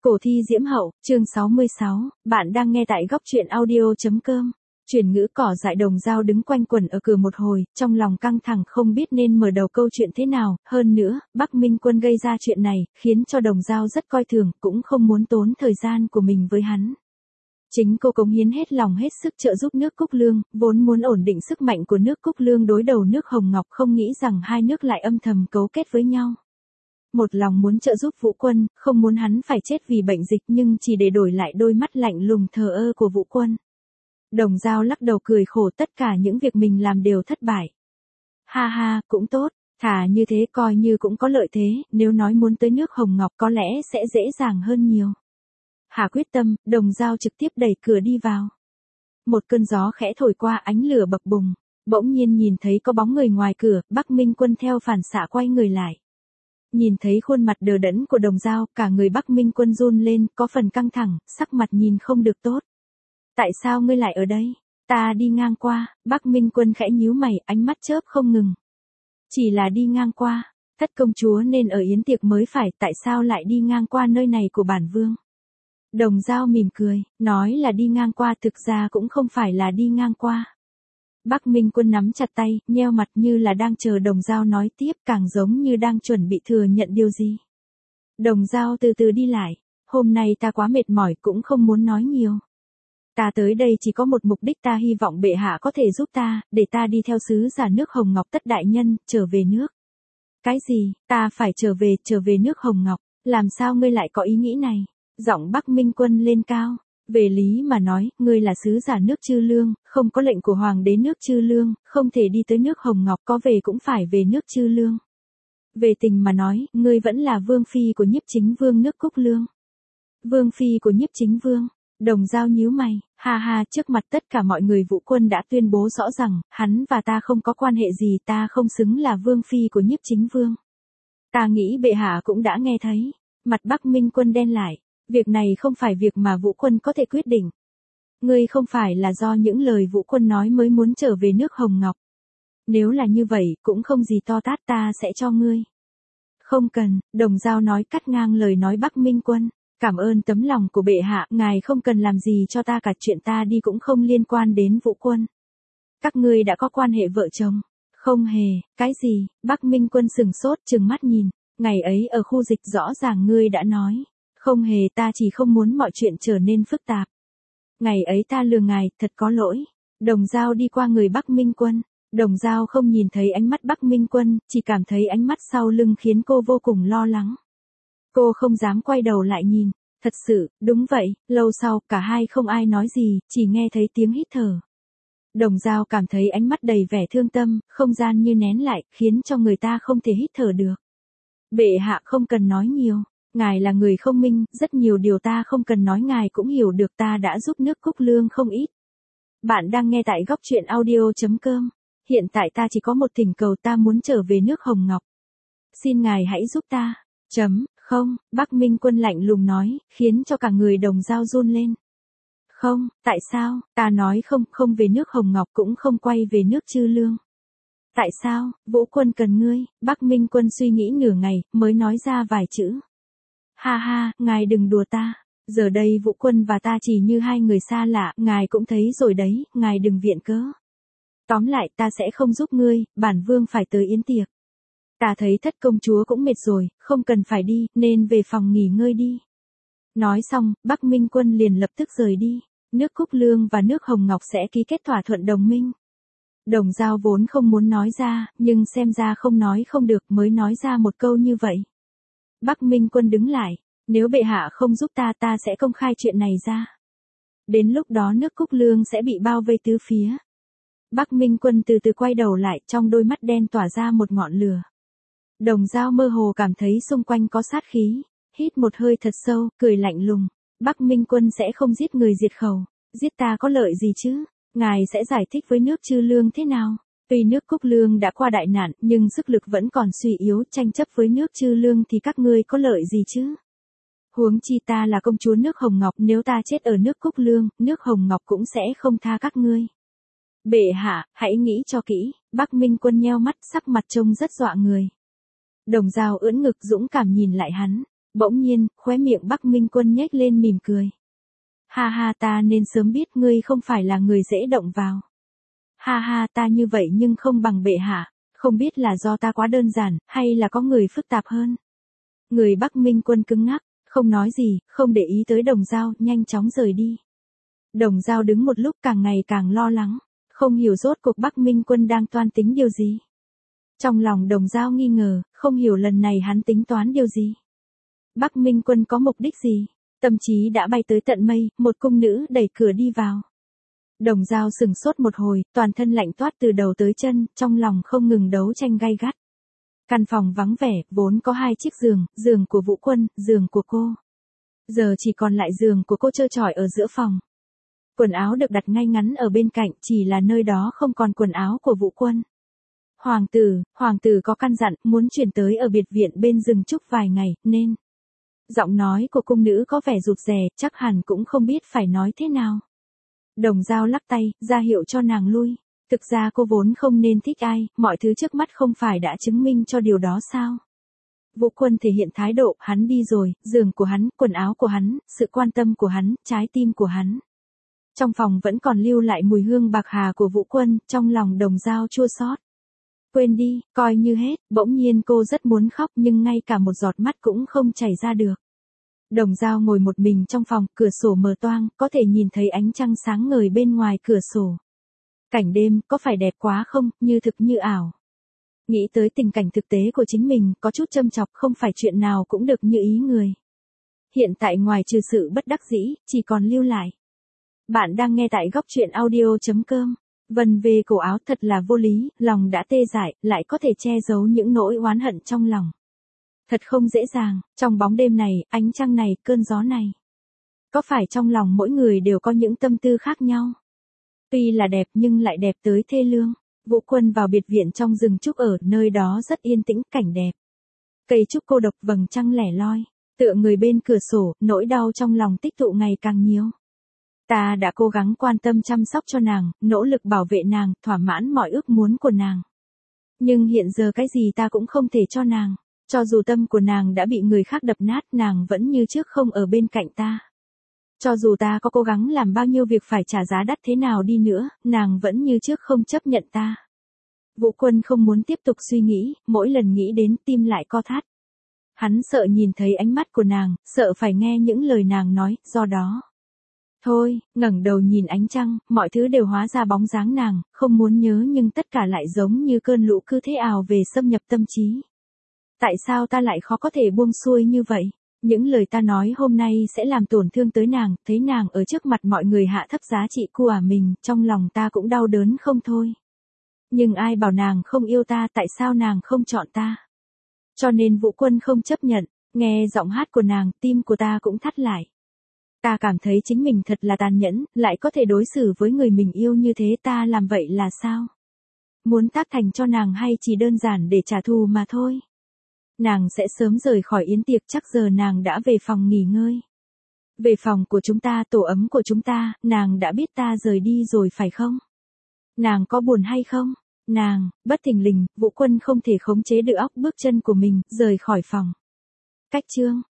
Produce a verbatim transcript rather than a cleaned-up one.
Cổ thi diễm hậu, chương sáu mươi sáu, bạn đang nghe tại góc truyện audio.com. Chuyển ngữ cỏ dại Đồng Dao đứng quanh quẩn ở cửa một hồi, trong lòng căng thẳng không biết nên mở đầu câu chuyện thế nào, hơn nữa, Bắc Minh Quân gây ra chuyện này, khiến cho Đồng Dao rất coi thường, cũng không muốn tốn thời gian của mình với hắn. Chính cô cống hiến hết lòng hết sức trợ giúp nước Cúc Lương, vốn muốn ổn định sức mạnh của nước Cúc Lương đối đầu nước Hồng Ngọc, không nghĩ rằng hai nước lại âm thầm cấu kết với nhau. Một lòng muốn trợ giúp Vũ Quân, không muốn hắn phải chết vì bệnh dịch nhưng chỉ để đổi lại đôi mắt lạnh lùng thờ ơ của Vũ Quân. Đồng Dao lắc đầu cười khổ, tất cả những việc mình làm đều thất bại. Ha ha, cũng tốt, thà như thế coi như cũng có lợi thế, nếu nói muốn tới nước Hồng Ngọc có lẽ sẽ dễ dàng hơn nhiều. Hạ quyết tâm, Đồng Dao trực tiếp đẩy cửa đi vào. Một cơn gió khẽ thổi qua, ánh lửa bập bùng, bỗng nhiên nhìn thấy có bóng người ngoài cửa, Bắc Minh Quân theo phản xạ quay người lại. Nhìn thấy khuôn mặt đờ đẫn của Đồng Dao, cả người Bắc Minh Quân run lên, có phần căng thẳng, sắc mặt nhìn không được tốt. Tại sao ngươi lại ở đây? Ta đi ngang qua. Bắc Minh Quân khẽ nhíu mày, ánh mắt chớp không ngừng. Chỉ là đi ngang qua, thất công chúa nên ở yến tiệc mới phải, tại sao lại đi ngang qua nơi này của bản vương? Đồng Dao mỉm cười, nói là đi ngang qua, thực ra cũng không phải là đi ngang qua. Bắc Minh Quân nắm chặt tay, nheo mặt như là đang chờ Đồng Dao nói tiếp, càng giống như đang chuẩn bị thừa nhận điều gì. Đồng Dao từ từ đi lại, hôm nay ta quá mệt mỏi cũng không muốn nói nhiều. Ta tới đây chỉ có một mục đích, ta hy vọng bệ hạ có thể giúp ta, để ta đi theo sứ giả nước Hồng Ngọc Tất đại nhân, trở về nước. Cái gì, ta phải trở về, trở về nước Hồng Ngọc, làm sao ngươi lại có ý nghĩ này? Giọng Bắc Minh Quân lên cao. Về lý mà nói, ngươi là sứ giả nước Chư Lương, không có lệnh của hoàng đế nước Chư Lương, không thể đi tới nước Hồng Ngọc, có về cũng phải về nước Chư Lương. Về tình mà nói, ngươi vẫn là vương phi của Nhiếp Chính Vương nước Cúc Lương. Vương phi của Nhiếp Chính Vương. Đồng Dao nhíu mày, ha ha, trước mặt tất cả mọi người Vũ Quân đã tuyên bố rõ rằng, hắn và ta không có quan hệ gì, ta không xứng là vương phi của Nhiếp Chính Vương. Ta nghĩ bệ hạ cũng đã nghe thấy. Mặt Bắc Minh Quân đen lại. Việc này không phải việc mà Vũ Quân có thể quyết định. Ngươi không phải là do những lời Vũ Quân nói mới muốn trở về nước Hồng Ngọc. Nếu là như vậy, cũng không gì to tát, ta sẽ cho ngươi. Không cần, Đồng Dao nói cắt ngang lời nói Bắc Minh Quân. Cảm ơn tấm lòng của bệ hạ, ngài không cần làm gì cho ta cả, chuyện ta đi cũng không liên quan đến Vũ Quân. Các ngươi đã có quan hệ vợ chồng. Không hề, cái gì? Bắc Minh Quân sừng sốt, trừng mắt nhìn. Ngày ấy ở khu dịch rõ ràng ngươi đã nói. Không hề, ta chỉ không muốn mọi chuyện trở nên phức tạp. Ngày ấy ta lừa ngài, thật có lỗi. Đồng Dao đi qua người Bắc Minh Quân. Đồng Dao không nhìn thấy ánh mắt Bắc Minh Quân, chỉ cảm thấy ánh mắt sau lưng khiến cô vô cùng lo lắng. Cô không dám quay đầu lại nhìn. Thật sự, đúng vậy, lâu sau, cả hai không ai nói gì, chỉ nghe thấy tiếng hít thở. Đồng Dao cảm thấy ánh mắt đầy vẻ thương tâm, không gian như nén lại, khiến cho người ta không thể hít thở được. Bệ hạ không cần nói nhiều. Ngài là người thông minh, rất nhiều điều ta không cần nói ngài cũng hiểu được, ta đã giúp nước Cúc Lương không ít. Bạn đang nghe tại góc truyện audio.com. Hiện tại ta chỉ có một thỉnh cầu, ta muốn trở về nước Hồng Ngọc. Xin ngài hãy giúp ta. Chấm, không, Bắc Minh Quân lạnh lùng nói, khiến cho cả người Đồng Dao run lên. Không, tại sao, ta nói không, không về nước Hồng Ngọc cũng không quay về nước Chư Lương. Tại sao, Vũ Quân cần ngươi? Bắc Minh Quân suy nghĩ nửa ngày, mới nói ra vài chữ. Ha ha, ngài đừng đùa ta. Giờ đây Vũ Quân và ta chỉ như hai người xa lạ, ngài cũng thấy rồi đấy, ngài đừng viện cớ. Tóm lại, ta sẽ không giúp ngươi, bản vương phải tới yến tiệc. Ta thấy thất công chúa cũng mệt rồi, không cần phải đi, nên về phòng nghỉ ngơi đi. Nói xong, Bắc Minh Quân liền lập tức rời đi. Nước Cúc Lương và nước Hồng Ngọc sẽ ký kết thỏa thuận đồng minh. Đồng Dao vốn không muốn nói ra, nhưng xem ra không nói không được mới nói ra một câu như vậy. Bắc Minh Quân đứng lại, nếu bệ hạ không giúp ta, ta sẽ công khai chuyện này ra. Đến lúc đó nước Cúc Lương sẽ bị bao vây tứ phía. Bắc Minh Quân từ từ quay đầu lại, trong đôi mắt đen tỏa ra một ngọn lửa. Đồng Dao mơ hồ cảm thấy xung quanh có sát khí, hít một hơi thật sâu, cười lạnh lùng. Bắc Minh Quân sẽ không giết người diệt khẩu, giết ta có lợi gì chứ? Ngài sẽ giải thích với nước Chư Lương thế nào? Tuy nước Cúc Lương đã qua đại nạn, nhưng sức lực vẫn còn suy yếu, tranh chấp với nước Chư Lương thì các ngươi có lợi gì chứ? Huống chi ta là công chúa nước Hồng Ngọc, nếu ta chết ở nước Cúc Lương, nước Hồng Ngọc cũng sẽ không tha các ngươi. Bệ hạ, hãy nghĩ cho kỹ. Bắc Minh Quân nheo mắt, sắc mặt trông rất dọa người. Đồng Dao ưỡn ngực dũng cảm nhìn lại hắn. Bỗng nhiên, khóe miệng Bắc Minh Quân nhếch lên mỉm cười. Ha ha, ta nên sớm biết ngươi không phải là người dễ động vào. Ha ha, ta như vậy nhưng không bằng bệ hạ, không biết là do ta quá đơn giản, hay là có người phức tạp hơn. Người Bắc Minh Quân cứng ngắc, không nói gì, không để ý tới Đồng Dao, nhanh chóng rời đi. Đồng Dao đứng một lúc càng ngày càng lo lắng, không hiểu rốt cuộc Bắc Minh Quân đang toan tính điều gì. Trong lòng Đồng Dao nghi ngờ, không hiểu lần này hắn tính toán điều gì. Bắc Minh Quân có mục đích gì? Tâm trí đã bay tới tận mây, một cung nữ đẩy cửa đi vào. Đồng Dao sừng sốt một hồi, toàn thân lạnh toát từ đầu tới chân, trong lòng không ngừng đấu tranh gay gắt. Căn phòng vắng vẻ, vốn có hai chiếc giường, giường của Vũ Quân, giường của cô. Giờ chỉ còn lại giường của cô trơ trọi ở giữa phòng. Quần áo được đặt ngay ngắn ở bên cạnh, chỉ là nơi đó không còn quần áo của Vũ Quân. Hoàng tử, hoàng tử có căn dặn, muốn chuyển tới ở biệt viện bên rừng trúc vài ngày, nên... Giọng nói của cung nữ có vẻ rụt rè, chắc hẳn cũng không biết phải nói thế nào. Đồng Dao lắc tay, ra hiệu cho nàng lui. Thực ra cô vốn không nên thích ai, mọi thứ trước mắt không phải đã chứng minh cho điều đó sao? Vũ Quân thể hiện thái độ, hắn đi rồi, giường của hắn, quần áo của hắn, sự quan tâm của hắn, trái tim của hắn. Trong phòng vẫn còn lưu lại mùi hương bạc hà của Vũ Quân, trong lòng Đồng Dao chua xót. Quên đi, coi như hết, bỗng nhiên cô rất muốn khóc nhưng ngay cả một giọt mắt cũng không chảy ra được. Đồng Dao ngồi một mình trong phòng, cửa sổ mở toang, có thể nhìn thấy ánh trăng sáng ngời bên ngoài cửa sổ. Cảnh đêm, có phải đẹp quá không, như thực như ảo. Nghĩ tới tình cảnh thực tế của chính mình, có chút châm chọc, không phải chuyện nào cũng được như ý người. Hiện tại ngoài trừ sự bất đắc dĩ, chỉ còn lưu lại. Bạn đang nghe tại góc truyện audio chấm com. Vần về cổ áo thật là vô lý, lòng đã tê dại, lại có thể che giấu những nỗi oán hận trong lòng. Thật không dễ dàng, trong bóng đêm này, ánh trăng này, cơn gió này. Có phải trong lòng mỗi người đều có những tâm tư khác nhau? Tuy là đẹp nhưng lại đẹp tới thê lương. Vũ Quân vào biệt viện trong rừng trúc ở, nơi đó rất yên tĩnh, cảnh đẹp. Cây trúc cô độc, vầng trăng lẻ loi. Tựa người bên cửa sổ, nỗi đau trong lòng tích tụ ngày càng nhiều. Ta đã cố gắng quan tâm chăm sóc cho nàng, nỗ lực bảo vệ nàng, thỏa mãn mọi ước muốn của nàng. Nhưng hiện giờ cái gì ta cũng không thể cho nàng. Cho dù tâm của nàng đã bị người khác đập nát, nàng vẫn như trước không ở bên cạnh ta. Cho dù ta có cố gắng làm bao nhiêu việc phải trả giá đắt thế nào đi nữa, nàng vẫn như trước không chấp nhận ta. Vũ Quân không muốn tiếp tục suy nghĩ, mỗi lần nghĩ đến tim lại co thắt. Hắn sợ nhìn thấy ánh mắt của nàng, sợ phải nghe những lời nàng nói, do đó. Thôi, ngẩng đầu nhìn ánh trăng, mọi thứ đều hóa ra bóng dáng nàng, không muốn nhớ nhưng tất cả lại giống như cơn lũ cứ thế ào về xâm nhập tâm trí. Tại sao ta lại khó có thể buông xuôi như vậy? Những lời ta nói hôm nay sẽ làm tổn thương tới nàng, thấy nàng ở trước mặt mọi người hạ thấp giá trị của mình, trong lòng ta cũng đau đớn không thôi. Nhưng ai bảo nàng không yêu ta, tại sao nàng không chọn ta? Cho nên Vũ Quân không chấp nhận, nghe giọng hát của nàng, tim của ta cũng thắt lại. Ta cảm thấy chính mình thật là tàn nhẫn, lại có thể đối xử với người mình yêu như thế, ta làm vậy là sao? Muốn tác thành cho nàng hay chỉ đơn giản để trả thù mà thôi? Nàng sẽ sớm rời khỏi yến tiệc, chắc giờ nàng đã về phòng nghỉ ngơi. Về phòng của chúng ta, tổ ấm của chúng ta, nàng đã biết ta rời đi rồi phải không? Nàng có buồn hay không? Nàng, bất thình lình, Vũ Quân không thể khống chế được óc bước chân của mình, rời khỏi phòng. Cách chương